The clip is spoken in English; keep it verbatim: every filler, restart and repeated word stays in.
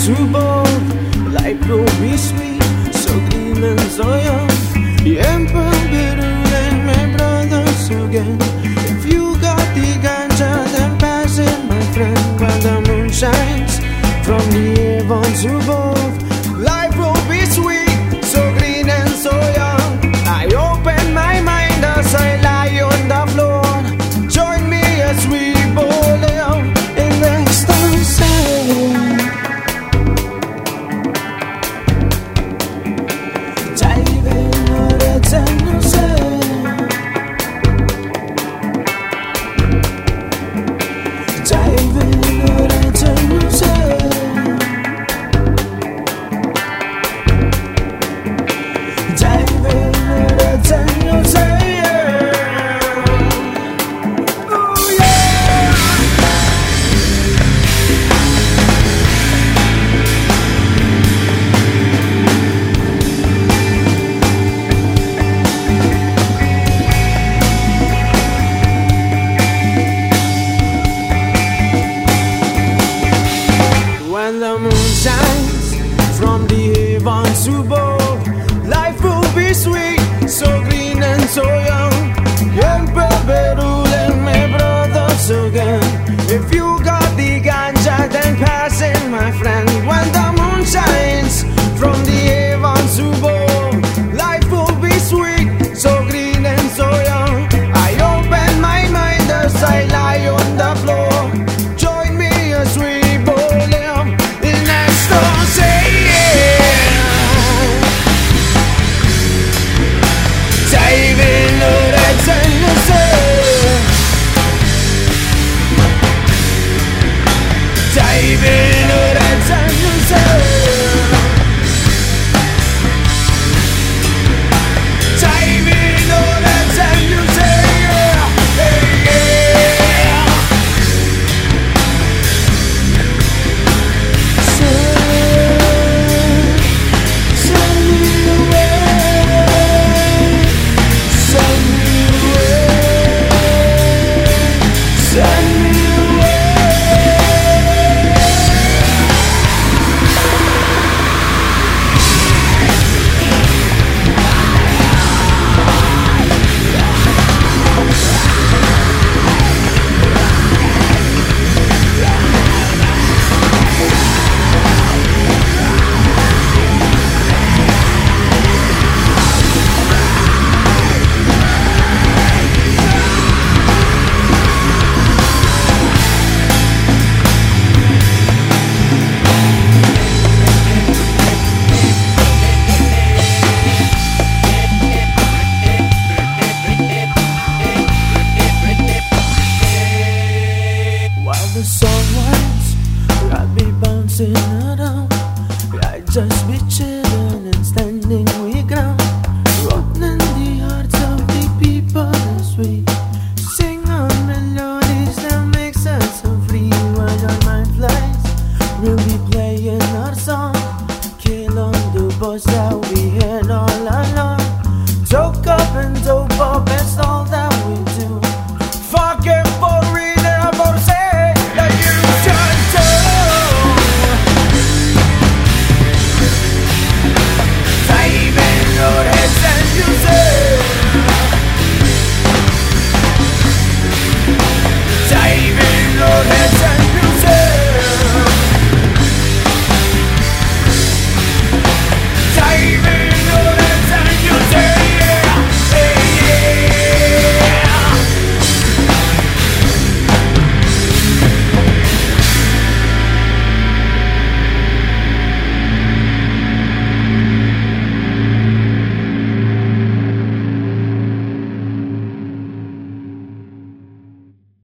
too bold. Life will be sweet, so clean and so young. The emperor bitter and my brothers again. If you got the ganja, then pass it, my friend. When the moon shines from the heavens above, life will be sweet, so green and so young. I open my mind as I lie on the floor. Join me as we bowl out in the ecstasy. When the moon shines from the heavens above, life will be sweet, so green and so young.